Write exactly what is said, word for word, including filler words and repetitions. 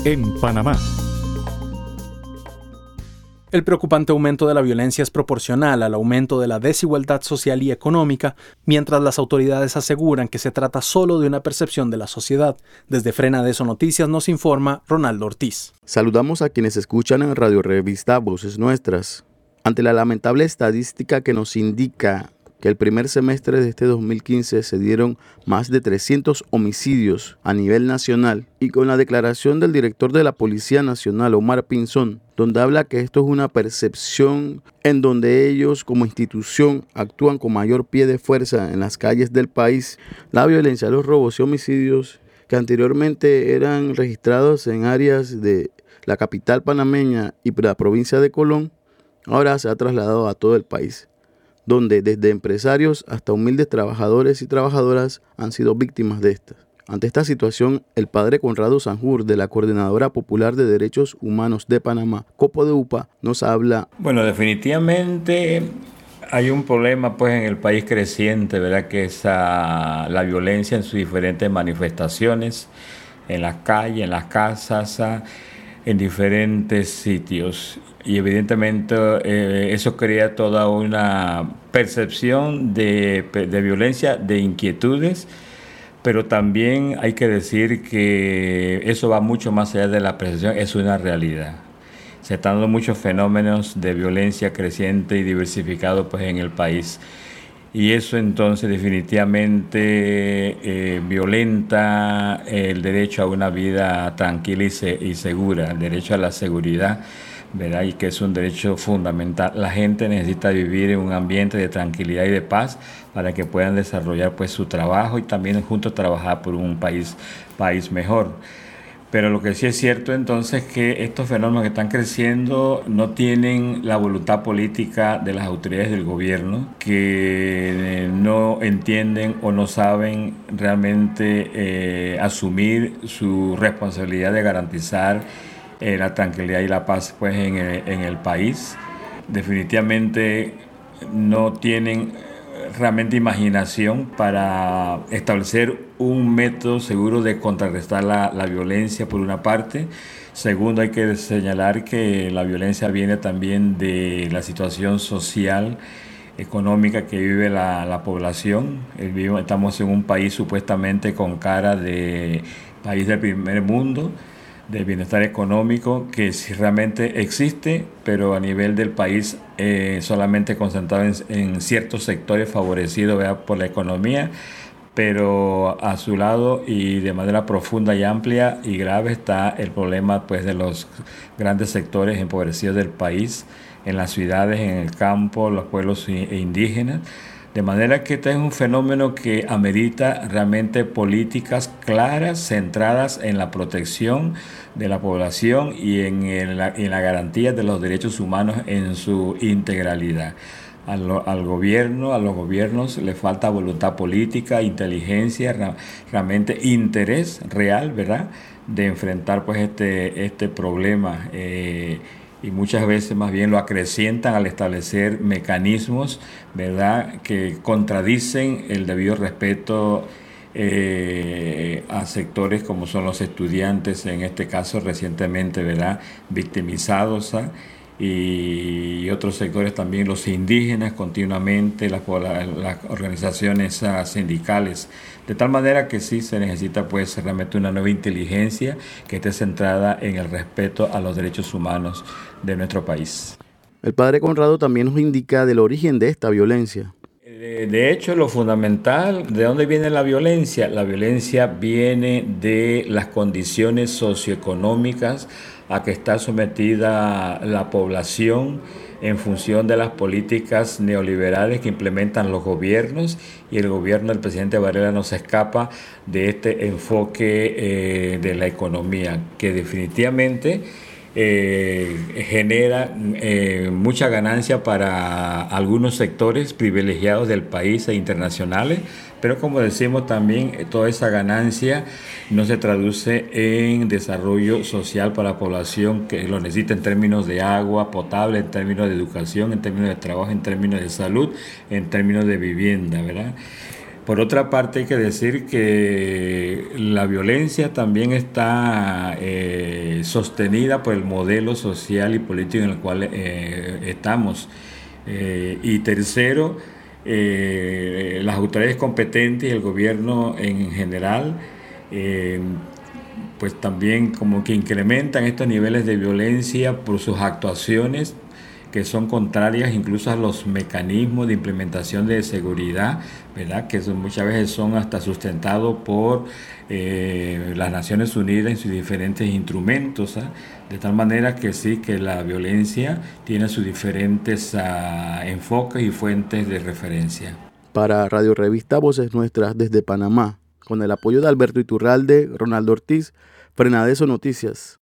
en Panamá. El preocupante aumento de la violencia es proporcional al aumento de la desigualdad social y económica, mientras las autoridades aseguran que se trata solo de una percepción de la sociedad. Desde Frena de Eso Noticias nos informa Ronaldo Ortiz. Saludamos a quienes escuchan en Radio Revista Voces Nuestras. Ante la lamentable estadística que nos indica que el primer semestre de este dos mil quince se dieron más de trescientos homicidios a nivel nacional, y con la declaración del director de la Policía Nacional, Omar Pinzón, donde habla que esto es una percepción en donde ellos como institución actúan con mayor pie de fuerza en las calles del país, la violencia, los robos y homicidios que anteriormente eran registrados en áreas de la capital panameña y la provincia de Colón, ahora se ha trasladado a todo el país, donde desde empresarios hasta humildes trabajadores y trabajadoras han sido víctimas de estas. Ante esta situación, el padre Conrado Sanjur, de la Coordinadora Popular de Derechos Humanos de Panamá, COPODEUPA, nos habla. Bueno, definitivamente hay un problema pues en el país creciente, ¿verdad? Que es uh, la violencia en sus diferentes manifestaciones, en las calles, en las casas, uh, en diferentes sitios. Y evidentemente eh, eso crea toda una percepción de, de violencia, de inquietudes, pero también hay que decir que eso va mucho más allá de la percepción, es una realidad. Se están dando muchos fenómenos de violencia creciente y diversificado pues, en el país. Y eso entonces definitivamente eh, violenta el derecho a una vida tranquila y, se, y segura, el derecho a la seguridad, ¿verdad? Y que es un derecho fundamental. La gente necesita vivir en un ambiente de tranquilidad y de paz para que puedan desarrollar pues, su trabajo y también juntos trabajar por un país, país mejor. Pero lo que sí es cierto entonces es que estos fenómenos que están creciendo no tienen la voluntad política de las autoridades del gobierno, que no entienden o no saben realmente eh, asumir su responsabilidad de garantizar eh, la tranquilidad y la paz pues, en el, en el país. Definitivamente no tienen realmente imaginación para establecer un método seguro de contrarrestar la, la violencia por una parte. Segundo, hay que señalar que la violencia viene también de la situación social, económica que vive la, la población. Estamos en un país supuestamente con cara de país del primer mundo, de bienestar económico, que sí realmente existe, pero a nivel del país eh, solamente concentrado en, en ciertos sectores favorecidos, ¿verdad? Por la economía, pero a su lado y de manera profunda y amplia y grave está el problema pues, de los grandes sectores empobrecidos del país, en las ciudades, en el campo, los pueblos indígenas. De manera que este es un fenómeno que amerita realmente políticas claras, centradas en la protección de la población y en, el, en la garantía de los derechos humanos en su integralidad. Al, al gobierno, a los gobiernos le falta voluntad política, inteligencia, realmente interés real, ¿verdad?, de enfrentar pues este, este problema. Eh, y muchas veces más bien lo acrecientan al establecer mecanismos, ¿verdad?, que contradicen el debido respeto eh, a sectores como son los estudiantes, en este caso recientemente, ¿verdad?, victimizados, ¿eh? y otros sectores también, los indígenas continuamente, las, las organizaciones uh, sindicales, de tal manera que sí se necesita pues realmente una nueva inteligencia que esté centrada en el respeto a los derechos humanos de nuestro país. El padre Conrado también nos indica del origen de esta violencia. De hecho, lo fundamental, ¿de dónde viene la violencia? La violencia viene de las condiciones socioeconómicas a que está sometida la población en función de las políticas neoliberales que implementan los gobiernos, y el gobierno del presidente Varela no se escapa de este enfoque eh, de la economía, que definitivamente Eh, genera eh, mucha ganancia para algunos sectores privilegiados del país e internacionales, pero como decimos también, toda esa ganancia no se traduce en desarrollo social para la población que lo necesita en términos de agua potable, en términos de educación, en términos de trabajo, en términos de salud, en términos de vivienda, ¿verdad? Por otra parte, hay que decir que la violencia también está eh, sostenida por el modelo social y político en el cual eh, estamos. Eh, y tercero, eh, las autoridades competentes y el gobierno en general, eh, pues también como que incrementan estos niveles de violencia por sus actuaciones que son contrarias incluso a los mecanismos de implementación de seguridad, ¿verdad? Que son, muchas veces son hasta sustentados por eh, las Naciones Unidas en sus diferentes instrumentos, ¿eh? De tal manera que sí, que la violencia tiene sus diferentes uh, enfoques y fuentes de referencia. Para Radio Revista Voces Nuestras desde Panamá, con el apoyo de Alberto Iturralde, Ronaldo Ortiz, Frenadeso Noticias.